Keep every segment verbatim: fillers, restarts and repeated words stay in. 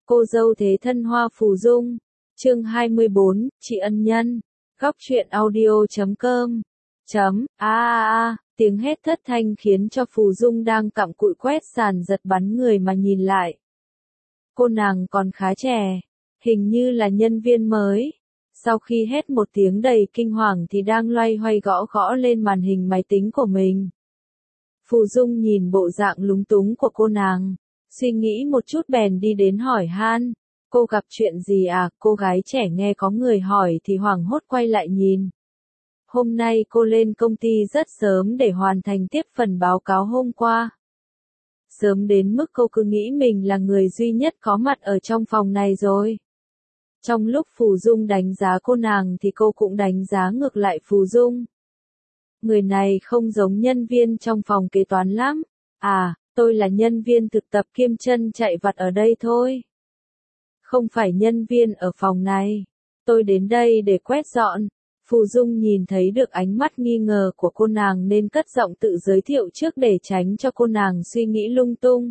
Cô dâu thế thân Hoa Phù Dung. Chương hai mươi bốn, chị ân nhân. Góc truyện audio chấm com. Chấm, a a a, tiếng hét thất thanh khiến cho Phù Dung đang cặm cụi quét sàn giật bắn người mà nhìn lại. Cô nàng còn khá trẻ, hình như là nhân viên mới. Sau khi hét một tiếng đầy kinh hoàng thì đang loay hoay gõ gõ lên màn hình máy tính của mình. Phù Dung nhìn bộ dạng lúng túng của cô nàng, suy nghĩ một chút bèn đi đến hỏi han. Cô gặp chuyện gì à? Cô gái trẻ nghe có người hỏi thì hoảng hốt quay lại nhìn. Hôm nay cô lên công ty rất sớm để hoàn thành tiếp phần báo cáo hôm qua. Sớm đến mức cô cứ nghĩ mình là người duy nhất có mặt ở trong phòng này rồi. Trong lúc Phù Dung đánh giá cô nàng thì cô cũng đánh giá ngược lại Phù Dung. Người này không giống nhân viên trong phòng kế toán lắm. À, tôi là nhân viên thực tập kiêm chân chạy vặt ở đây thôi. Không phải nhân viên ở phòng này. Tôi đến đây để quét dọn. Phù Dung nhìn thấy được ánh mắt nghi ngờ của cô nàng nên cất giọng tự giới thiệu trước để tránh cho cô nàng suy nghĩ lung tung.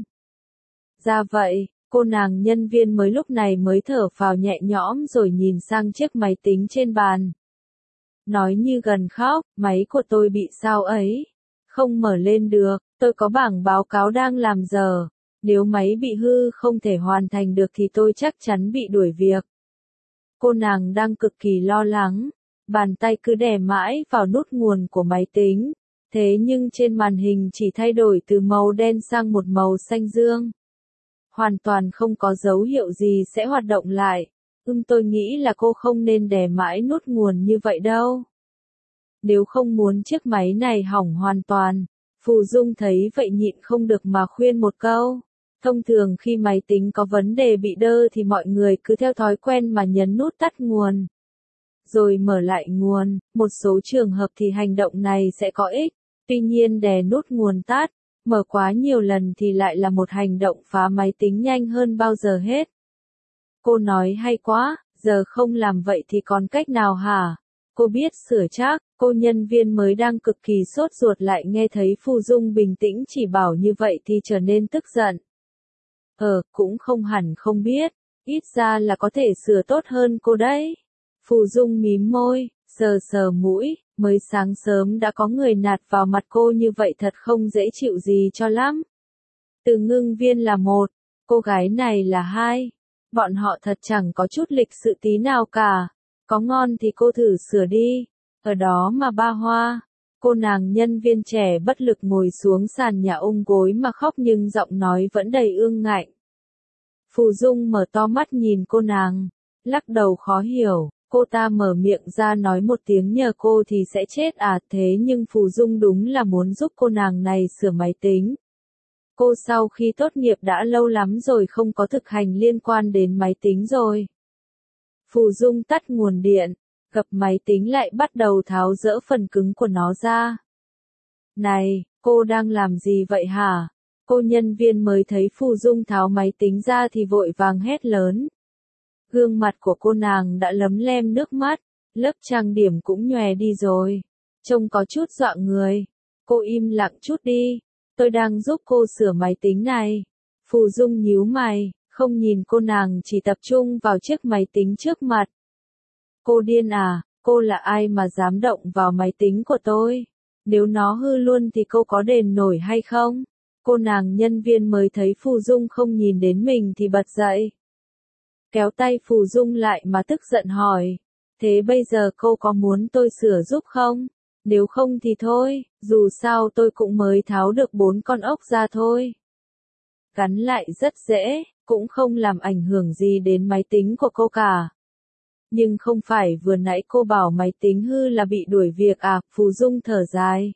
Ra vậy, cô nàng nhân viên mới lúc này mới thở phào nhẹ nhõm rồi nhìn sang chiếc máy tính trên bàn. Nói như gần khóc, máy của tôi bị sao ấy? Không mở lên được, tôi có bảng báo cáo đang làm giờ. Nếu máy bị hư không thể hoàn thành được thì tôi chắc chắn bị đuổi việc. Cô nàng đang cực kỳ lo lắng, bàn tay cứ đè mãi vào nút nguồn của máy tính. Thế nhưng trên màn hình chỉ thay đổi từ màu đen sang một màu xanh dương. Hoàn toàn không có dấu hiệu gì sẽ hoạt động lại. Ừm tôi nghĩ là cô không nên đè mãi nút nguồn như vậy đâu. Nếu không muốn chiếc máy này hỏng hoàn toàn, Phù Dung thấy vậy nhịn không được mà khuyên một câu. Thông thường khi máy tính có vấn đề bị đơ thì mọi người cứ theo thói quen mà nhấn nút tắt nguồn. Rồi mở lại nguồn, một số trường hợp thì hành động này sẽ có ích. Tuy nhiên đè nút nguồn tắt, mở quá nhiều lần thì lại là một hành động phá máy tính nhanh hơn bao giờ hết. Cô nói hay quá, giờ không làm vậy thì còn cách nào hả? Cô biết sửa chắc, cô nhân viên mới đang cực kỳ sốt ruột lại nghe thấy Phù Dung bình tĩnh chỉ bảo như vậy thì trở nên tức giận. Ờ, cũng không hẳn không biết, ít ra là có thể sửa tốt hơn cô đấy. Phù Dung mím môi, sờ sờ mũi, mới sáng sớm đã có người nạt vào mặt cô như vậy thật không dễ chịu gì cho lắm. Từ Ngưng Viên là một, cô gái này là hai. Bọn họ thật chẳng có chút lịch sự tí nào cả. Có ngon thì cô thử sửa đi. Ở đó mà ba Hoa. Cô nàng nhân viên trẻ bất lực ngồi xuống sàn nhà ôm gối mà khóc nhưng giọng nói vẫn đầy ương ngạnh. Phù Dung mở to mắt nhìn cô nàng, lắc đầu khó hiểu. Cô ta mở miệng ra nói một tiếng nhờ cô thì sẽ chết à, thế nhưng Phù Dung đúng là muốn giúp cô nàng này sửa máy tính. Cô sau khi tốt nghiệp đã lâu lắm rồi không có thực hành liên quan đến máy tính rồi. Phù Dung tắt nguồn điện, gập máy tính lại bắt đầu tháo dỡ phần cứng của nó ra. Này, cô đang làm gì vậy hả? Cô nhân viên mới thấy Phù Dung tháo máy tính ra thì vội vàng hét lớn. Gương mặt của cô nàng đã lấm lem nước mắt, lớp trang điểm cũng nhòe đi rồi. Trông có chút dọa người. Cô im lặng chút đi, tôi đang giúp cô sửa máy tính này. Phù Dung nhíu mày, không nhìn cô nàng chỉ tập trung vào chiếc máy tính trước mặt. Cô điên à, cô là ai mà dám động vào máy tính của tôi? Nếu nó hư luôn thì cô có đền nổi hay không? Cô nàng nhân viên mới thấy Phù Dung không nhìn đến mình thì bật dậy. Kéo tay Phù Dung lại mà tức giận hỏi. Thế bây giờ cô có muốn tôi sửa giúp không? Nếu không thì thôi, dù sao tôi cũng mới tháo được bốn con ốc ra thôi. Gắn lại rất dễ, cũng không làm ảnh hưởng gì đến máy tính của cô cả. Nhưng không phải vừa nãy cô bảo máy tính hư là bị đuổi việc à? Phù Dung thở dài.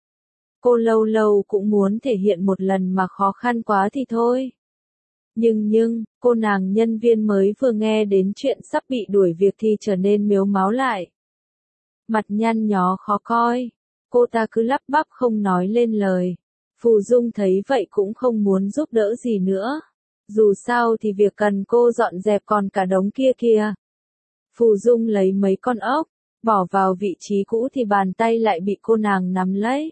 Cô lâu lâu cũng muốn thể hiện một lần mà khó khăn quá thì thôi. Nhưng nhưng, cô nàng nhân viên mới vừa nghe đến chuyện sắp bị đuổi việc thì trở nên mếu máo lại. Mặt nhăn nhó khó coi, cô ta cứ lắp bắp không nói lên lời. Phù Dung thấy vậy cũng không muốn giúp đỡ gì nữa. Dù sao thì việc cần cô dọn dẹp còn cả đống kia kìa. Phù Dung lấy mấy con ốc, bỏ vào vị trí cũ thì bàn tay lại bị cô nàng nắm lấy.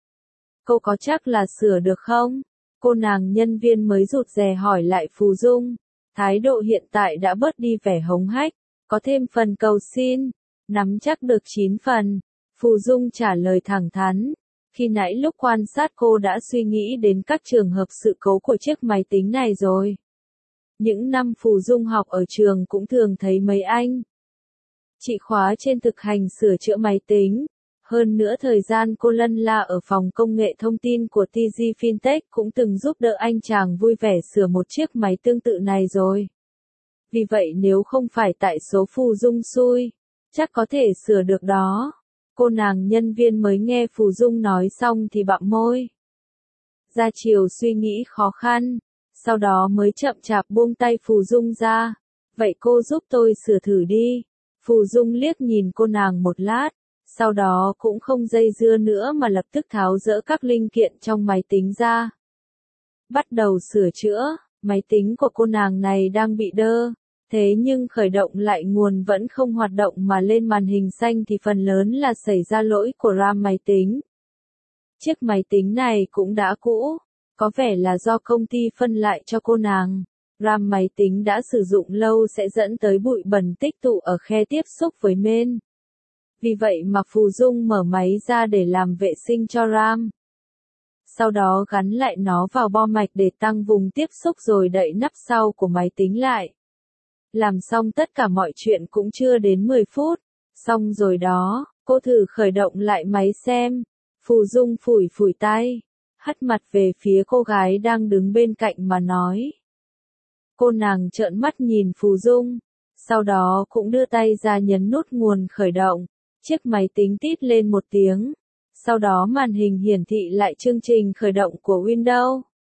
Cô có chắc là sửa được không? Cô nàng nhân viên mới rụt rè hỏi lại Phù Dung. Thái độ hiện tại đã bớt đi vẻ hống hách, có thêm phần cầu xin, nắm chắc được chín phần. Phù Dung trả lời thẳng thắn. Khi nãy lúc quan sát cô đã suy nghĩ đến các trường hợp sự cố của chiếc máy tính này rồi. Những năm Phù Dung học ở trường cũng thường thấy mấy anh chị khóa trên thực hành sửa chữa máy tính. Hơn nữa thời gian cô lân la ở phòng công nghệ thông tin của tê giê Fintech cũng từng giúp đỡ anh chàng vui vẻ sửa một chiếc máy tương tự này rồi. Vì vậy nếu không phải tại số Phù Dung xui, chắc có thể sửa được đó. Cô nàng nhân viên mới nghe Phù Dung nói xong thì bặm môi. Ra chiều suy nghĩ khó khăn, sau đó mới chậm chạp buông tay Phù Dung ra. Vậy cô giúp tôi sửa thử đi. Phù Dung liếc nhìn cô nàng một lát, sau đó cũng không dây dưa nữa mà lập tức tháo dỡ các linh kiện trong máy tính ra. Bắt đầu sửa chữa, máy tính của cô nàng này đang bị đơ. Thế nhưng khởi động lại nguồn vẫn không hoạt động mà lên màn hình xanh thì phần lớn là xảy ra lỗi của RAM máy tính. Chiếc máy tính này cũng đã cũ, có vẻ là do công ty phân lại cho cô nàng. RAM máy tính đã sử dụng lâu sẽ dẫn tới bụi bẩn tích tụ ở khe tiếp xúc với main. Vì vậy mà Phù Dung mở máy ra để làm vệ sinh cho RAM. Sau đó gắn lại nó vào bo mạch để tăng vùng tiếp xúc rồi đậy nắp sau của máy tính lại. Làm xong tất cả mọi chuyện cũng chưa đến mười phút. Xong rồi đó, cô thử khởi động lại máy xem. Phù Dung phủi phủi tay, hất mặt về phía cô gái đang đứng bên cạnh mà nói. Cô nàng trợn mắt nhìn Phù Dung, sau đó cũng đưa tay ra nhấn nút nguồn khởi động. Chiếc máy tính tít lên một tiếng. Sau đó màn hình hiển thị lại chương trình khởi động của Windows.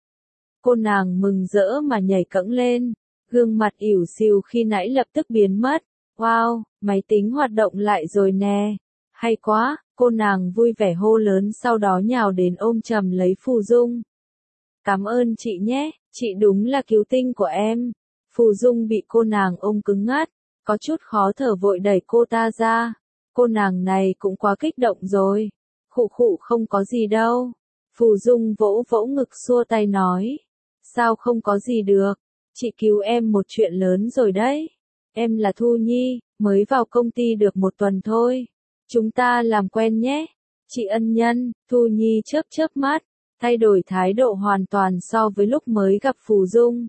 Cô nàng mừng rỡ mà nhảy cẫng lên. Gương mặt ỉu xìu khi nãy lập tức biến mất. Wow, máy tính hoạt động lại rồi nè. Hay quá, cô nàng vui vẻ hô lớn sau đó nhào đến ôm chầm lấy Phù Dung. Cảm ơn chị nhé, chị đúng là cứu tinh của em. Phù Dung bị cô nàng ôm cứng ngắt, có chút khó thở vội đẩy cô ta ra. Cô nàng này cũng quá kích động rồi. Khụ khụ không có gì đâu. Phù Dung vỗ vỗ ngực xua tay nói. Sao không có gì được? Chị cứu em một chuyện lớn rồi đấy. Em là Thu Nhi, mới vào công ty được một tuần thôi. Chúng ta làm quen nhé. Chị ân nhân, Thu Nhi chớp chớp mắt, thay đổi thái độ hoàn toàn so với lúc mới gặp Phù Dung.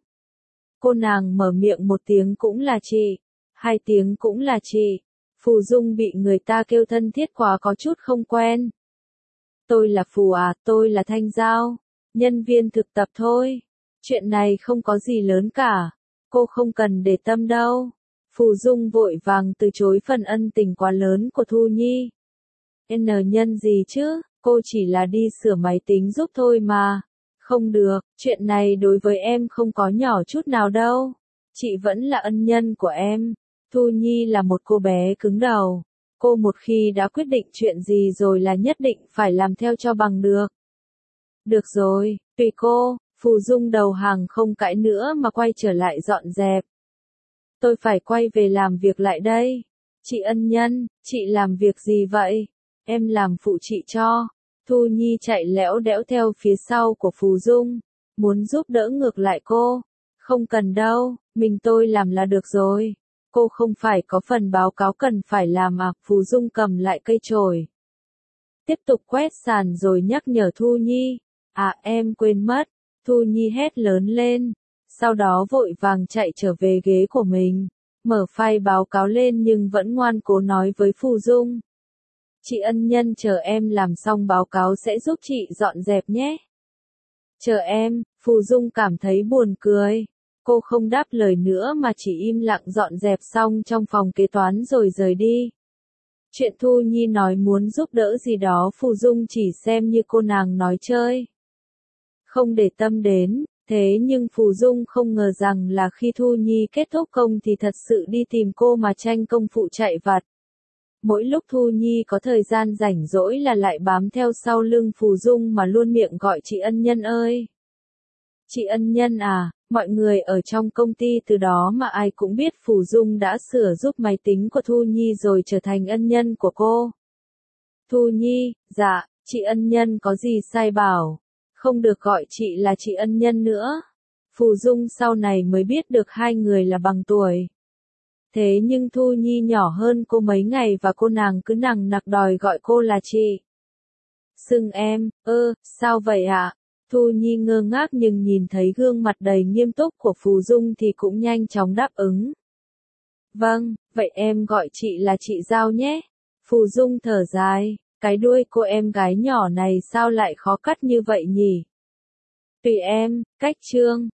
Cô nàng mở miệng một tiếng cũng là chị, hai tiếng cũng là chị. Phù Dung bị người ta kêu thân thiết quá có chút không quen. Tôi là Phù à, tôi là Thanh Giao, nhân viên thực tập thôi. Chuyện này không có gì lớn cả, cô không cần để tâm đâu. Phù Dung vội vàng từ chối phần ân tình quá lớn của Thu Nhi. N nhân gì chứ, cô chỉ là đi sửa máy tính giúp thôi mà. Không được, chuyện này đối với em không có nhỏ chút nào đâu. Chị vẫn là ân nhân của em. Thu Nhi là một cô bé cứng đầu. Cô một khi đã quyết định chuyện gì rồi là nhất định phải làm theo cho bằng được. Được rồi, tùy cô. Phù Dung đầu hàng không cãi nữa mà quay trở lại dọn dẹp. Tôi phải quay về làm việc lại đây. Chị ân nhân, chị làm việc gì vậy? Em làm phụ chị cho. Thu Nhi chạy lẽo đẽo theo phía sau của Phù Dung, muốn giúp đỡ ngược lại cô. Không cần đâu, mình tôi làm là được rồi. Cô không phải có phần báo cáo cần phải làm à? Phù Dung cầm lại cây chổi, tiếp tục quét sàn rồi nhắc nhở Thu Nhi. À em quên mất. Thu Nhi hét lớn lên, sau đó vội vàng chạy trở về ghế của mình, mở file báo cáo lên nhưng vẫn ngoan cố nói với Phù Dung. Chị ân nhân chờ em làm xong báo cáo sẽ giúp chị dọn dẹp nhé. Chờ em, Phù Dung cảm thấy buồn cười. Cô không đáp lời nữa mà chỉ im lặng dọn dẹp xong trong phòng kế toán rồi rời đi. Chuyện Thu Nhi nói muốn giúp đỡ gì đó Phù Dung chỉ xem như cô nàng nói chơi, không để tâm đến. Thế nhưng Phù Dung không ngờ rằng là khi Thu Nhi kết thúc công thì thật sự đi tìm cô mà tranh công phụ chạy vặt. Mỗi lúc Thu Nhi có thời gian rảnh rỗi là lại bám theo sau lưng Phù Dung mà luôn miệng gọi chị ân nhân ơi. Chị ân nhân à, mọi người ở trong công ty từ đó mà ai cũng biết Phù Dung đã sửa giúp máy tính của Thu Nhi rồi trở thành ân nhân của cô. Thu Nhi, dạ, chị ân nhân có gì sai bảo, không được gọi chị là chị ân nhân nữa. Phù Dung sau này mới biết được hai người là bằng tuổi. Thế nhưng Thu Nhi nhỏ hơn cô mấy ngày và cô nàng cứ nằng nặc đòi gọi cô là chị. Xưng em, ơ, sao vậy ạ? Thu Nhi ngơ ngác nhưng nhìn thấy gương mặt đầy nghiêm túc của Phù Dung thì cũng nhanh chóng đáp ứng. Vâng, vậy em gọi chị là chị Giao nhé. Phù Dung thở dài, cái đuôi cô em gái nhỏ này sao lại khó cắt như vậy nhỉ? Tùy em, cách trương.